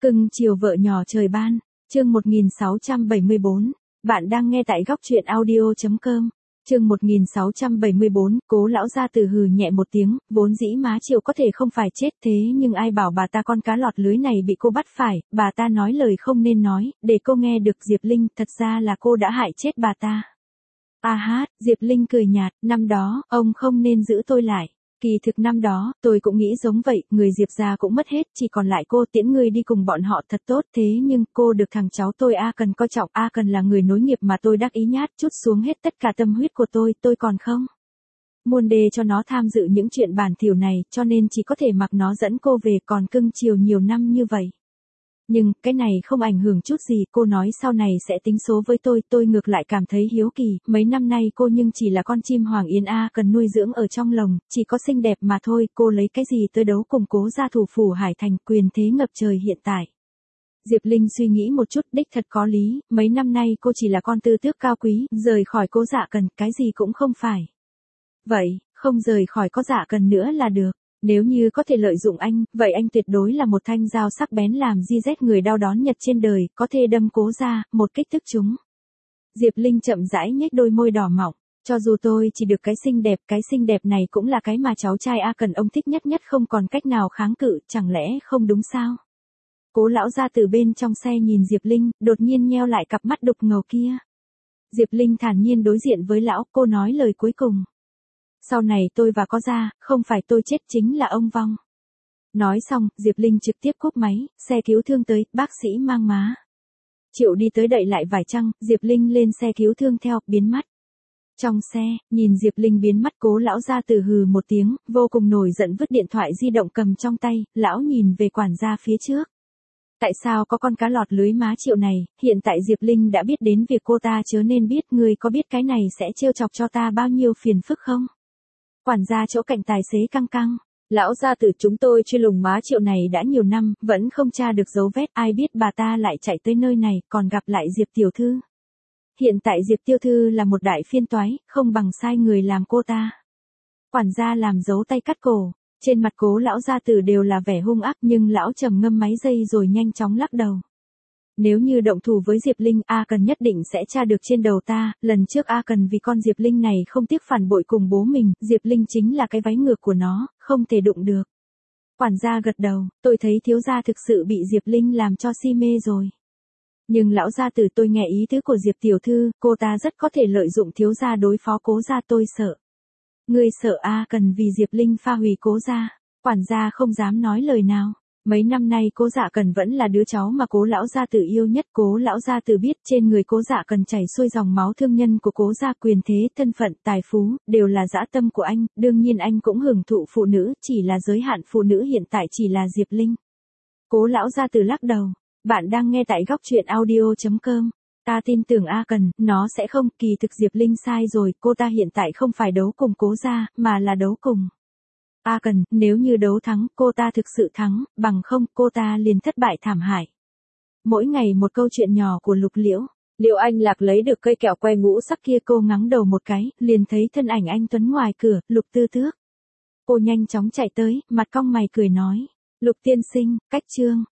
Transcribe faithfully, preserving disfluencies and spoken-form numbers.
Cưng chiều vợ nhỏ trời ban, chương một nghìn sáu trăm bảy mươi bốn, bạn đang nghe tại góc truyện audio chấm com. Chương một nghìn sáu trăm bảy mươi bốn, Cố lão gia tử hừ nhẹ một tiếng, vốn dĩ má Triệu có thể không phải chết thế nhưng ai bảo bà ta con cá lọt lưới này bị cô bắt phải, bà ta nói lời không nên nói, để cô nghe được Diệp Linh, thật ra là cô đã hại chết bà ta. A hát, Diệp Linh cười nhạt, năm đó, ông không nên giữ tôi lại. Kỳ thực năm đó, tôi cũng nghĩ giống vậy, người Diệp gia cũng mất hết, chỉ còn lại cô tiễn người đi cùng bọn họ thật tốt, thế nhưng cô được thằng cháu tôi A Cần coi trọng, A Cần là người nối nghiệp mà tôi đắc ý nhát chút xuống hết tất cả tâm huyết của tôi, tôi còn không muôn đề cho nó tham dự những chuyện bản thỉu này, cho nên chỉ có thể mặc nó dẫn cô về, còn cưng chiều nhiều năm như vậy. Nhưng, cái này không ảnh hưởng chút gì, cô nói sau này sẽ tính số với tôi, tôi ngược lại cảm thấy hiếu kỳ, mấy năm nay cô nhưng chỉ là con chim Hoàng Yến A Cần nuôi dưỡng ở trong lồng, chỉ có xinh đẹp mà thôi, cô lấy cái gì tới đấu cùng Cố gia thủ phủ Hải Thành, quyền thế ngập trời hiện tại. Diệp Linh suy nghĩ một chút, đích thật có lý, mấy năm nay cô chỉ là con tư tước cao quý, rời khỏi Cố Dạ Cần, cái gì cũng không phải. Vậy, không rời khỏi Cố Dạ Cần nữa là được. Nếu như có thể lợi dụng anh, vậy anh tuyệt đối là một thanh dao sắc bén làm di rét người đau đón nhất trên đời, có thể đâm Cố gia, một kích tức chúng. Diệp Linh chậm rãi nhếch đôi môi đỏ mọng, cho dù tôi chỉ được cái xinh đẹp, cái xinh đẹp này cũng là cái mà cháu trai A Cần ông thích nhất nhất không còn cách nào kháng cự, chẳng lẽ không đúng sao? Cố lão gia từ bên trong xe nhìn Diệp Linh, đột nhiên nheo lại cặp mắt đục ngầu kia. Diệp Linh thản nhiên đối diện với lão, cô nói lời cuối cùng. Sau này tôi và có ra, không phải tôi chết chính là ông vong. Nói xong, Diệp Linh trực tiếp cúp máy, xe cứu thương tới, bác sĩ mang má. Triệu đi tới đậy lại vải chăn, Diệp Linh lên xe cứu thương theo, biến mất. Trong xe, nhìn Diệp Linh biến mất Cố lão gia tử hừ một tiếng, vô cùng nổi giận vứt điện thoại di động cầm trong tay, lão nhìn về quản gia phía trước. Tại sao có con cá lọt lưới má Triệu này, hiện tại Diệp Linh đã biết đến việc cô ta chớ nên biết, người có biết cái này sẽ trêu chọc cho ta bao nhiêu phiền phức không? Quản gia chỗ cạnh tài xế căng căng, lão gia tử chúng tôi truy lùng má Triệu này đã nhiều năm, vẫn không tra được dấu vết, ai biết bà ta lại chạy tới nơi này, còn gặp lại Diệp tiểu thư. Hiện tại Diệp tiểu thư là một đại phiên toái, không bằng sai người làm cô ta. Quản gia làm dấu tay cắt cổ, trên mặt Cố lão gia tử đều là vẻ hung ác, nhưng lão trầm ngâm mấy giây rồi nhanh chóng lắc đầu. Nếu như động thủ với Diệp Linh, A Cần nhất định sẽ tra được trên đầu ta, lần trước A Cần vì con Diệp Linh này không tiếc phản bội cùng bố mình, Diệp Linh chính là cái váy ngược của nó, không thể đụng được. Quản gia gật đầu, tôi thấy thiếu gia thực sự bị Diệp Linh làm cho si mê rồi. Nhưng lão gia tử tôi nghe ý tứ của Diệp tiểu thư, cô ta rất có thể lợi dụng thiếu gia đối phó Cố gia, tôi sợ. Ngươi sợ A Cần vì Diệp Linh pha hủy Cố gia, quản gia không dám nói lời nào. Mấy năm nay Cố Dạ Cần vẫn là đứa cháu mà Cố lão gia tử yêu nhất, Cố lão gia tử biết trên người Cố Dạ Cần chảy xuôi dòng máu thương nhân của Cố gia, quyền thế, thân phận, tài phú, đều là dã tâm của anh, đương nhiên anh cũng hưởng thụ phụ nữ, chỉ là giới hạn phụ nữ hiện tại chỉ là Diệp Linh. Cố lão gia tử lắc đầu, bạn đang nghe tại góc truyện audio chấm com. Ta tin tưởng A Cần, nó sẽ không, kỳ thực Diệp Linh sai rồi, cô ta hiện tại không phải đấu cùng Cố gia, mà là đấu cùng A Cần, nếu như đấu thắng, cô ta thực sự thắng, bằng không, cô ta liền thất bại thảm hại. Mỗi ngày một câu chuyện nhỏ của Lục Liễu. Liệu anh Lạc lấy được cây kẹo que ngũ sắc kia, cô ngắng đầu một cái, liền thấy thân ảnh anh Tuấn ngoài cửa, Lục Tư Tước. Cô nhanh chóng chạy tới, mặt cong mày cười nói, Lục tiên sinh, cách trương.